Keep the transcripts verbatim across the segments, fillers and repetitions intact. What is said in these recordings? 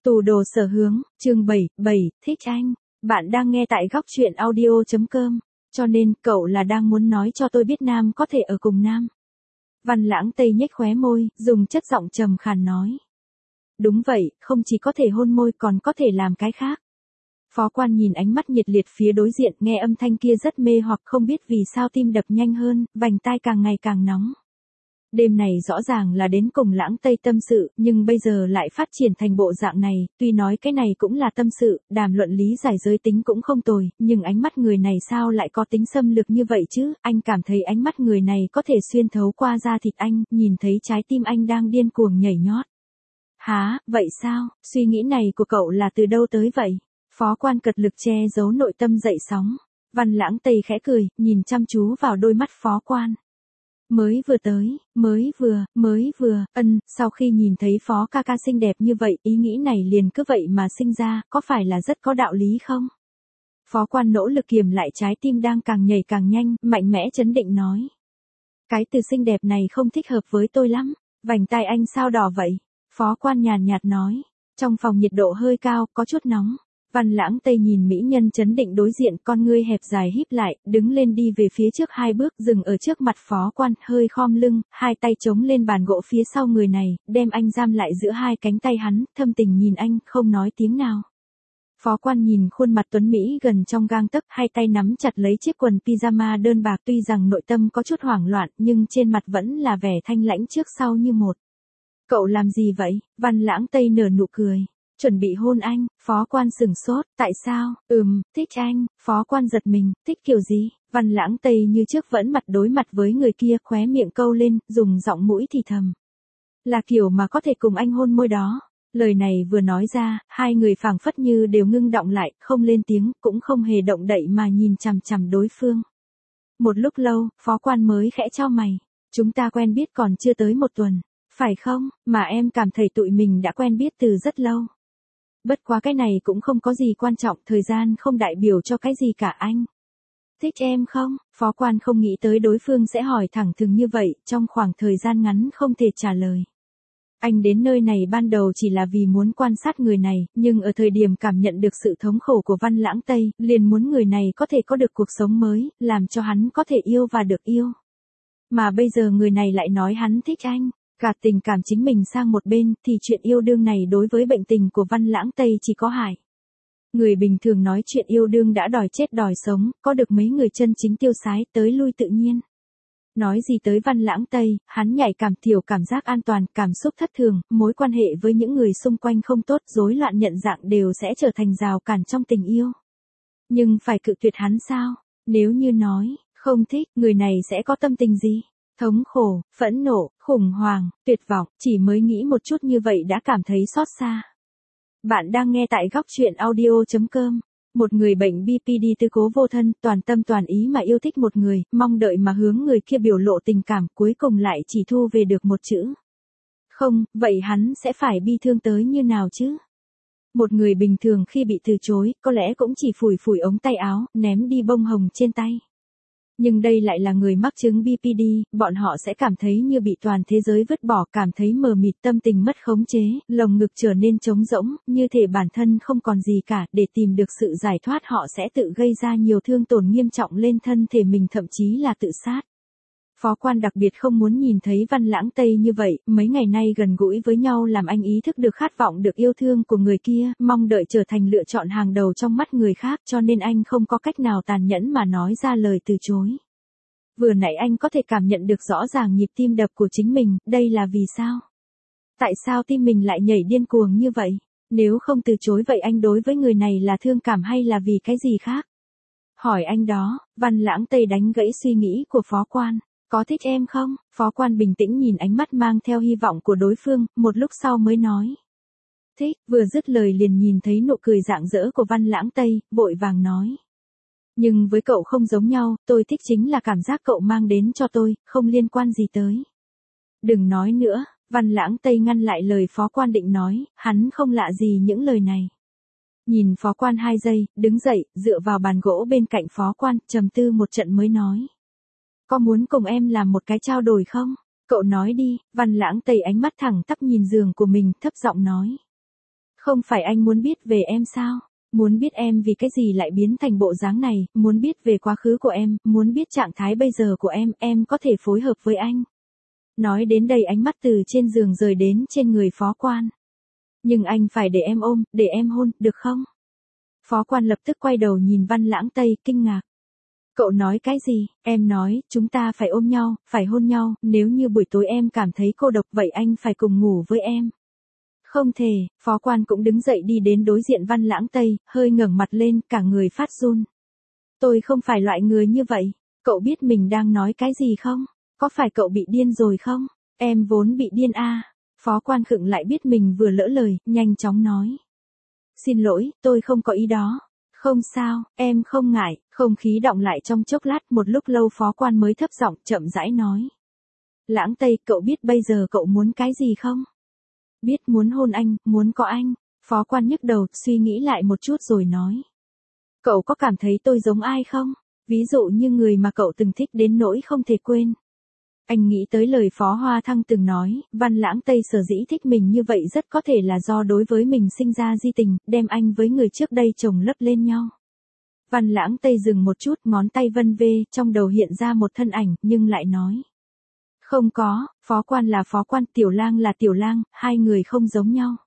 Tù đồ sở hướng, chương bảy, bảy, thích anh. Bạn đang nghe tại góc truyện audio chấm com. Cho nên, cậu là đang muốn nói cho tôi biết Nam có thể ở cùng Nam. Văn Lãng Tây nhếch khóe môi, dùng chất giọng trầm khàn nói. Đúng vậy, không chỉ có thể hôn môi còn có thể làm cái khác. Phó Quan nhìn ánh mắt nhiệt liệt phía đối diện, nghe âm thanh kia rất mê hoặc, không biết vì sao tim đập nhanh hơn, vành tai càng ngày càng nóng. Đêm này rõ ràng là đến cùng Lãng Tây tâm sự, nhưng bây giờ lại phát triển thành bộ dạng này, tuy nói cái này cũng là tâm sự, đàm luận lý giải giới tính cũng không tồi, nhưng ánh mắt người này sao lại có tính xâm lược như vậy chứ, anh cảm thấy ánh mắt người này có thể xuyên thấu qua da thịt anh, nhìn thấy trái tim anh đang điên cuồng nhảy nhót. Hả, vậy sao, suy nghĩ này của cậu là từ đâu tới vậy? Phó Quan cật lực che giấu nội tâm dậy sóng. Văn Lãng Tây khẽ cười, nhìn chăm chú vào đôi mắt Phó Quan. Mới vừa tới, mới vừa, mới vừa, ân, sau khi nhìn thấy Phó ca ca xinh đẹp như vậy, ý nghĩ này liền cứ vậy mà sinh ra, có phải là rất có đạo lý không? Phó Quan nỗ lực kiềm lại trái tim đang càng nhảy càng nhanh, mạnh mẽ chấn định nói. Cái từ xinh đẹp này không thích hợp với tôi lắm, vành tai anh sao đỏ vậy? Phó Quan nhàn nhạt nói, trong phòng nhiệt độ hơi cao, có chút nóng. Văn Lãng Tây nhìn mỹ nhân chấn định đối diện, con ngươi hẹp dài híp lại, đứng lên đi về phía trước hai bước, dừng ở trước mặt Phó Quan, hơi khom lưng, hai tay chống lên bàn gỗ phía sau người này, đem anh giam lại giữa hai cánh tay hắn, thâm tình nhìn anh, không nói tiếng nào. Phó Quan nhìn khuôn mặt tuấn Mỹ gần trong gang tấc, hai tay nắm chặt lấy chiếc quần pyjama đơn bạc, tuy rằng nội tâm có chút hoảng loạn, nhưng trên mặt vẫn là vẻ thanh lãnh trước sau như một. Cậu làm gì vậy? Văn Lãng Tây nở nụ cười. Chuẩn bị hôn anh, Phó Quan sửng sốt, tại sao, ừm, thích anh, Phó Quan giật mình, thích kiểu gì, Văn Lãng Tây như trước vẫn mặt đối mặt với người kia, khóe miệng câu lên, dùng giọng mũi thì thầm. Là kiểu mà có thể cùng anh hôn môi đó, lời này vừa nói ra, hai người phảng phất như đều ngưng động lại, không lên tiếng, cũng không hề động đậy mà nhìn chằm chằm đối phương. Một lúc lâu, Phó Quan mới khẽ chau mày, chúng ta quen biết còn chưa tới một tuần, phải không, mà em cảm thấy tụi mình đã quen biết từ rất lâu. Bất quá cái này cũng không có gì quan trọng, thời gian không đại biểu cho cái gì cả anh. Thích em không? Phó Quan không nghĩ tới đối phương sẽ hỏi thẳng thừng như vậy, trong khoảng thời gian ngắn không thể trả lời. Anh đến nơi này ban đầu chỉ là vì muốn quan sát người này, nhưng ở thời điểm cảm nhận được sự thống khổ của Văn Lãng Tây, liền muốn người này có thể có được cuộc sống mới, làm cho hắn có thể yêu và được yêu. Mà bây giờ người này lại nói hắn thích anh. Gạt tình cảm chính mình sang một bên, thì chuyện yêu đương này đối với bệnh tình của Văn Lãng Tây chỉ có hại. Người bình thường nói chuyện yêu đương đã đòi chết đòi sống, có được mấy người chân chính tiêu sái, tới lui tự nhiên. Nói gì tới Văn Lãng Tây, hắn nhạy cảm thiểu cảm giác an toàn, cảm xúc thất thường, mối quan hệ với những người xung quanh không tốt, rối loạn nhận dạng đều sẽ trở thành rào cản trong tình yêu. Nhưng phải cự tuyệt hắn sao? Nếu như nói, không thích, người này sẽ có tâm tình gì? Thống khổ, phẫn nộ, khủng hoảng, tuyệt vọng, chỉ mới nghĩ một chút như vậy đã cảm thấy xót xa. Bạn đang nghe tại góc truyện audio chấm com. Một người bệnh bê pê đê tư cố vô thân, toàn tâm toàn ý mà yêu thích một người, mong đợi mà hướng người kia biểu lộ tình cảm, cuối cùng lại chỉ thu về được một chữ. Không, vậy hắn sẽ phải bi thương tới như nào chứ? Một người bình thường khi bị từ chối, có lẽ cũng chỉ phủi phủi ống tay áo, ném đi bông hồng trên tay. Nhưng đây lại là người mắc chứng bê pê đê, bọn họ sẽ cảm thấy như bị toàn thế giới vứt bỏ, cảm thấy mờ mịt, tâm tình mất khống chế, lồng ngực trở nên trống rỗng, như thể bản thân không còn gì cả, để tìm được sự giải thoát họ sẽ tự gây ra nhiều thương tổn nghiêm trọng lên thân thể mình, thậm chí là tự sát. Phó Quan đặc biệt không muốn nhìn thấy Văn Lãng Tây như vậy, mấy ngày nay gần gũi với nhau làm anh ý thức được khát vọng được yêu thương của người kia, mong đợi trở thành lựa chọn hàng đầu trong mắt người khác, cho nên anh không có cách nào tàn nhẫn mà nói ra lời từ chối. Vừa nãy anh có thể cảm nhận được rõ ràng nhịp tim đập của chính mình, đây là vì sao? Tại sao tim mình lại nhảy điên cuồng như vậy? Nếu không từ chối vậy anh đối với người này là thương cảm hay là vì cái gì khác? Hỏi anh đó, Văn Lãng Tây đánh gãy suy nghĩ của Phó Quan. Có thích em không? Phó Quan bình tĩnh nhìn ánh mắt mang theo hy vọng của đối phương, một lúc sau mới nói. Thích, vừa dứt lời liền nhìn thấy nụ cười rạng rỡ của Văn Lãng Tây, vội vàng nói. Nhưng với cậu không giống nhau, tôi thích chính là cảm giác cậu mang đến cho tôi, không liên quan gì tới. Đừng nói nữa, Văn Lãng Tây ngăn lại lời Phó Quan định nói, hắn không lạ gì những lời này. Nhìn Phó Quan hai giây, đứng dậy, dựa vào bàn gỗ bên cạnh Phó Quan, trầm tư một trận mới nói. Có muốn cùng em làm một cái trao đổi không? Cậu nói đi, Văn Lãng Tây ánh mắt thẳng tắp nhìn giường của mình, thấp giọng nói. Không phải anh muốn biết về em sao? Muốn biết em vì cái gì lại biến thành bộ dáng này, muốn biết về quá khứ của em, muốn biết trạng thái bây giờ của em, em có thể phối hợp với anh. Nói đến đây ánh mắt từ trên giường rời đến trên người Phó Quan. Nhưng anh phải để em ôm, để em hôn, được không? Phó Quan lập tức quay đầu nhìn Văn Lãng Tây, kinh ngạc. Cậu nói cái gì? Em nói, chúng ta phải ôm nhau, phải hôn nhau, nếu như buổi tối em cảm thấy cô độc vậy anh phải cùng ngủ với em. Không thể, Phó Quan cũng đứng dậy đi đến đối diện Văn Lãng Tây, hơi ngẩng mặt lên, cả người phát run. Tôi không phải loại người như vậy, cậu biết mình đang nói cái gì không? Có phải cậu bị điên rồi không? Em vốn bị điên à? Phó Quan khựng lại biết mình vừa lỡ lời, nhanh chóng nói. Xin lỗi, tôi không có ý đó. Không sao, em không ngại, không khí đọng lại trong chốc lát một lúc lâu Phó Quan mới thấp giọng chậm rãi nói. Lãng Tây, cậu biết bây giờ cậu muốn cái gì không? Biết, muốn hôn anh, muốn có anh. Phó Quan nhức đầu, suy nghĩ lại một chút rồi nói. Cậu có cảm thấy tôi giống ai không? Ví dụ như người mà cậu từng thích đến nỗi không thể quên. Anh nghĩ tới lời Phó Hoa Thăng từng nói, Văn Lãng Tây sở dĩ thích mình như vậy rất có thể là do đối với mình sinh ra di tình, đem anh với người trước đây chồng lấp lên nhau. Văn Lãng Tây dừng một chút, ngón tay vân vê, trong đầu hiện ra một thân ảnh, nhưng lại nói. Không có, Phó Quan là Phó Quan, Tiểu Lang là Tiểu Lang, hai người không giống nhau.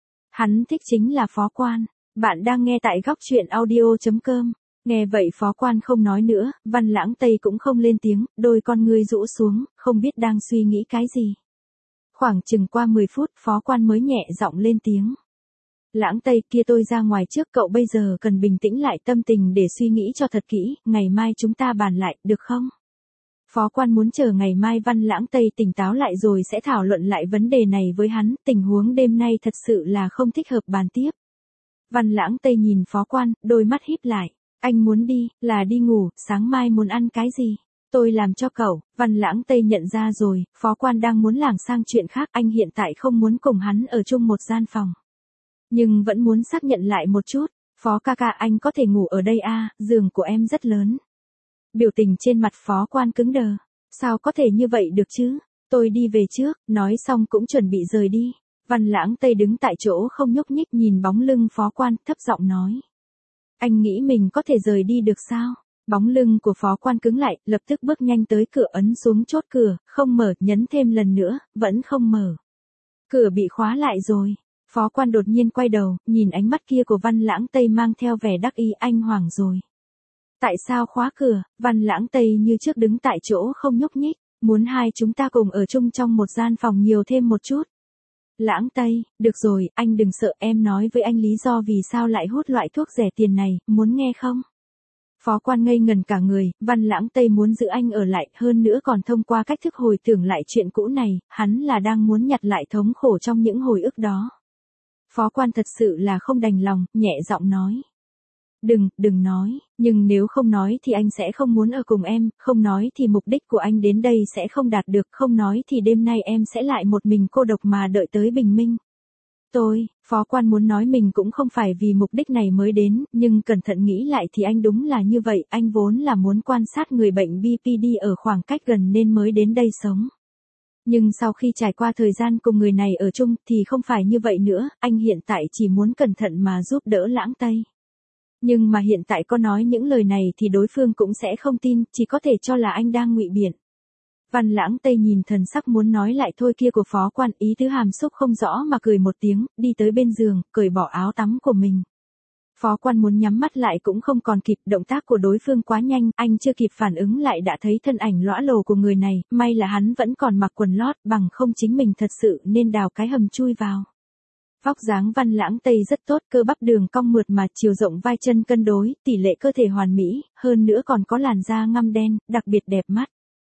Hắn thích chính là Phó Quan. Bạn đang nghe tại góc truyện audio chấm com. Nghe vậy Phó Quan không nói nữa, Văn Lãng Tây cũng không lên tiếng, đôi con ngươi rũ xuống, không biết đang suy nghĩ cái gì. Khoảng chừng qua mười phút, Phó Quan mới nhẹ giọng lên tiếng. Lãng Tây, kia tôi ra ngoài trước, cậu bây giờ cần bình tĩnh lại tâm tình để suy nghĩ cho thật kỹ, ngày mai chúng ta bàn lại, được không? Phó Quan muốn chờ ngày mai Văn Lãng Tây tỉnh táo lại rồi sẽ thảo luận lại vấn đề này với hắn, tình huống đêm nay thật sự là không thích hợp bàn tiếp. Văn Lãng Tây nhìn Phó Quan, đôi mắt híp lại. Anh muốn đi, là đi ngủ, sáng mai muốn ăn cái gì? Tôi làm cho cậu. Văn Lãng Tây nhận ra rồi, Phó Quan đang muốn lảng sang chuyện khác, anh hiện tại không muốn cùng hắn ở chung một gian phòng. Nhưng vẫn muốn xác nhận lại một chút, Phó ca ca anh có thể ngủ ở đây à, giường của em rất lớn. Biểu tình trên mặt Phó Quan cứng đờ, sao có thể như vậy được chứ, tôi đi về trước, nói xong cũng chuẩn bị rời đi. Văn Lãng Tây đứng tại chỗ không nhúc nhích nhìn bóng lưng Phó Quan, thấp giọng nói. Anh nghĩ mình có thể rời đi được sao? Bóng lưng của Phó Quan cứng lại, lập tức bước nhanh tới cửa ấn xuống chốt cửa, không mở, nhấn thêm lần nữa, vẫn không mở. Cửa bị khóa lại rồi. Phó Quan đột nhiên quay đầu, nhìn ánh mắt kia của Văn Lãng Tây mang theo vẻ đắc ý, anh hoảng rồi. Tại sao khóa cửa? Văn Lãng Tây như trước đứng tại chỗ không nhúc nhích, muốn hai chúng ta cùng ở chung trong một gian phòng nhiều thêm một chút. Lãng Tây, được rồi, anh đừng sợ, em nói với anh lý do vì sao lại hút loại thuốc rẻ tiền này, muốn nghe không? Phó Quan ngây ngần cả người, Văn Lãng Tây muốn giữ anh ở lại, hơn nữa còn thông qua cách thức hồi tưởng lại chuyện cũ này, hắn là đang muốn nhặt lại thống khổ trong những hồi ức đó. Phó Quan thật sự là không đành lòng, nhẹ giọng nói. Đừng, đừng nói, nhưng nếu không nói thì anh sẽ không muốn ở cùng em, không nói thì mục đích của anh đến đây sẽ không đạt được, không nói thì đêm nay em sẽ lại một mình cô độc mà đợi tới bình minh. Tôi, Phó Quan muốn nói mình cũng không phải vì mục đích này mới đến, nhưng cẩn thận nghĩ lại thì anh đúng là như vậy, anh vốn là muốn quan sát người bệnh bê pê đê ở khoảng cách gần nên mới đến đây sống. Nhưng sau khi trải qua thời gian cùng người này ở chung thì không phải như vậy nữa, anh hiện tại chỉ muốn cẩn thận mà giúp đỡ Lãng Tây. Nhưng mà hiện tại có nói những lời này thì đối phương cũng sẽ không tin, chỉ có thể cho là anh đang ngụy biện. Văn Lãng Tây nhìn thần sắc muốn nói lại thôi kia của Phó Quan, ý tứ hàm xúc không rõ mà cười một tiếng, đi tới bên giường, cởi bỏ áo tắm của mình. Phó Quan muốn nhắm mắt lại cũng không còn kịp, động tác của đối phương quá nhanh, anh chưa kịp phản ứng lại đã thấy thân ảnh lõa lồ của người này, may là hắn vẫn còn mặc quần lót, bằng không chính mình thật sự nên đào cái hầm chui vào. Vóc dáng Văn Lãng Tây rất tốt, cơ bắp đường cong mượt mà, chiều rộng vai chân cân đối, tỷ lệ cơ thể hoàn mỹ, hơn nữa còn có làn da ngăm đen, đặc biệt đẹp mắt.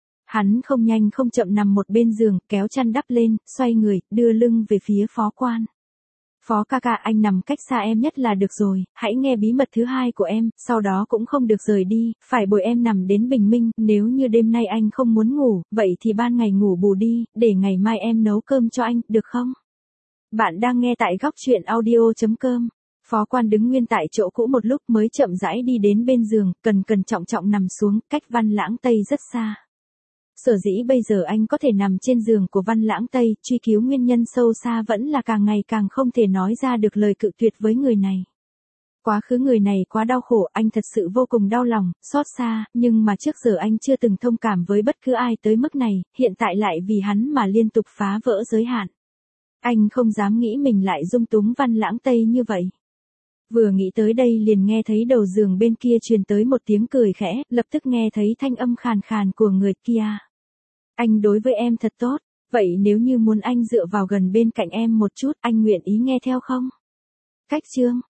Hắn không nhanh không chậm nằm một bên giường, kéo chăn đắp lên, xoay người, đưa lưng về phía Phó Quan. Phó ca ca, anh nằm cách xa em nhất là được rồi, hãy nghe bí mật thứ hai của em, sau đó cũng không được rời đi, phải bồi em nằm đến bình minh, nếu như đêm nay anh không muốn ngủ, vậy thì ban ngày ngủ bù đi, để ngày mai em nấu cơm cho anh, được không? Bạn đang nghe tại góc truyện audio chấm com. Phó Quan đứng nguyên tại chỗ cũ một lúc mới chậm rãi đi đến bên giường, cần cẩn trọng trọng nằm xuống, cách Văn Lãng Tây rất xa. Sở dĩ bây giờ anh có thể nằm trên giường của Văn Lãng Tây, truy cứu nguyên nhân sâu xa vẫn là càng ngày càng không thể nói ra được lời cự tuyệt với người này. Quá khứ người này quá đau khổ, anh thật sự vô cùng đau lòng, xót xa, nhưng mà trước giờ anh chưa từng thông cảm với bất cứ ai tới mức này, hiện tại lại vì hắn mà liên tục phá vỡ giới hạn. Anh không dám nghĩ mình lại dung túng Văn Lãng Tây như vậy. Vừa nghĩ tới đây liền nghe thấy đầu giường bên kia truyền tới một tiếng cười khẽ, lập tức nghe thấy thanh âm khàn khàn của người kia. Anh đối với em thật tốt, vậy nếu như muốn anh dựa vào gần bên cạnh em một chút, anh nguyện ý nghe theo không? Cách chương